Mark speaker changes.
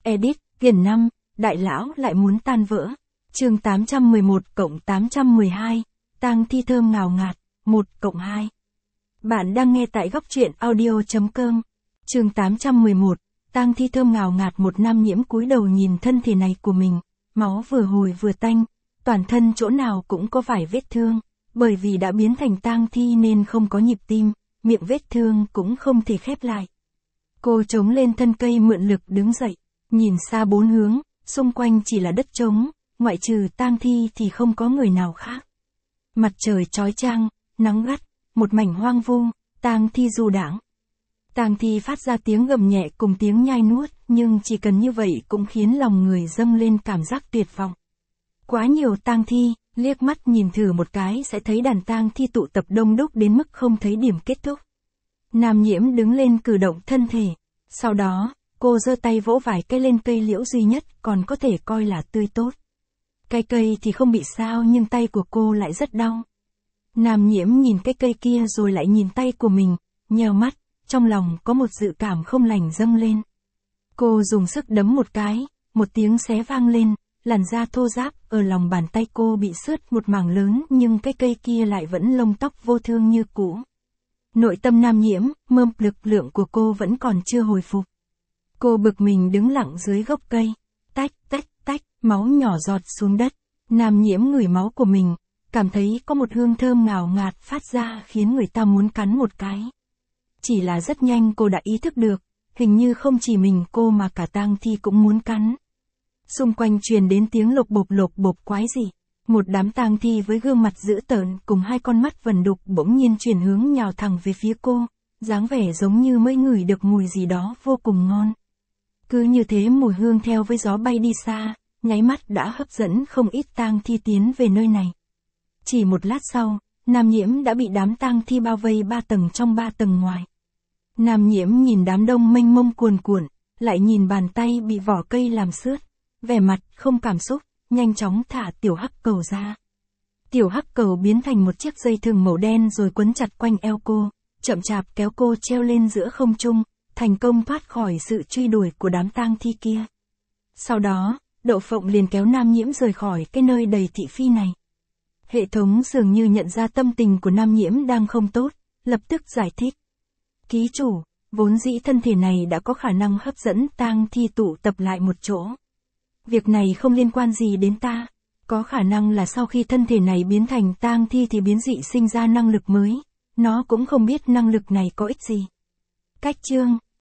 Speaker 1: Edit, Kiền năm, đại lão lại muốn tan vỡ. Chương 811-812, tang thi thơm ngào ngạt, 1-2. Bạn đang nghe tại góc truyện audio.com. Chương 811, tang thi thơm ngào ngạt. Một nam nhiễm cúi đầu nhìn thân thể này của mình, máu vừa hồi vừa tanh, toàn thân chỗ nào cũng có vài vết thương, bởi vì đã biến thành tang thi nên không có nhịp tim, miệng vết thương cũng không thể khép lại. Cô chống lên thân cây mượn lực đứng dậy, nhìn xa bốn hướng, xung quanh chỉ là đất trống, ngoại trừ tang thi thì không có người nào khác. Mặt trời chói chang, nắng gắt, một mảnh hoang vu, tang thi du đãng. Tang thi phát ra tiếng gầm nhẹ cùng tiếng nhai nuốt, nhưng chỉ cần như vậy cũng khiến lòng người dâng lên cảm giác tuyệt vọng. Quá nhiều tang thi, liếc mắt nhìn thử một cái sẽ thấy đàn tang thi tụ tập đông đúc đến mức không thấy điểm kết thúc. Nam nhiễm đứng lên cử động thân thể, sau đó, cô giơ tay vỗ vài cây lên cây liễu duy nhất còn có thể coi là tươi tốt. Cái cây thì không bị sao nhưng tay của cô lại rất đau. Nam nhiễm nhìn cái cây kia rồi lại nhìn tay của mình, nheo mắt, trong lòng có một dự cảm không lành dâng lên. Cô dùng sức đấm một cái, một tiếng xé vang lên, làn da thô ráp ở lòng bàn tay cô bị xước một mảng lớn nhưng cái cây kia lại vẫn lông tóc vô thương như cũ. Nội tâm nam nhiễm, lực lượng của cô vẫn còn chưa hồi phục. Cô bực mình đứng lặng dưới gốc cây, tách, máu nhỏ giọt xuống đất. Nam nhiễm ngửi máu của mình, cảm thấy có một hương thơm ngào ngạt phát ra khiến người ta muốn cắn một cái. Chỉ là rất nhanh cô đã ý thức được, hình như không chỉ mình cô mà cả tang thi cũng muốn cắn. Xung quanh truyền đến tiếng lộc bộp quái dị. Một đám tang thi với gương mặt dữ tợn cùng hai con mắt vằn đục bỗng nhiên chuyển hướng nhào thẳng về phía cô, dáng vẻ giống như mới ngửi được mùi gì đó vô cùng ngon. Cứ như thế mùi hương theo với gió bay đi xa, nháy mắt đã hấp dẫn không ít tang thi tiến về nơi này. Chỉ một lát sau, nam nhiễm đã bị đám tang thi bao vây 3 tầng trong 3 tầng ngoài. Nam nhiễm nhìn đám đông mênh mông cuồn cuộn, lại nhìn bàn tay bị vỏ cây làm xước, vẻ mặt không cảm xúc, nhanh chóng thả tiểu hắc cầu ra. Tiểu hắc cầu biến thành một chiếc dây thừng màu đen rồi quấn chặt quanh eo cô, chậm chạp kéo cô treo lên giữa không trung, thành công thoát khỏi sự truy đuổi của đám tang thi kia. Sau đó, Đậu Phộng liền kéo nam nhiễm rời khỏi cái nơi đầy thị phi này. Hệ thống dường như nhận ra tâm tình của nam nhiễm đang không tốt, lập tức giải thích. Ký chủ, vốn dĩ thân thể này đã có khả năng hấp dẫn tang thi tụ tập lại một chỗ. Việc này không liên quan gì đến ta. Có khả năng là sau khi thân thể này biến thành tang thi thì biến dị sinh ra năng lực mới. Nó cũng không biết năng lực này có ích gì. Cách chương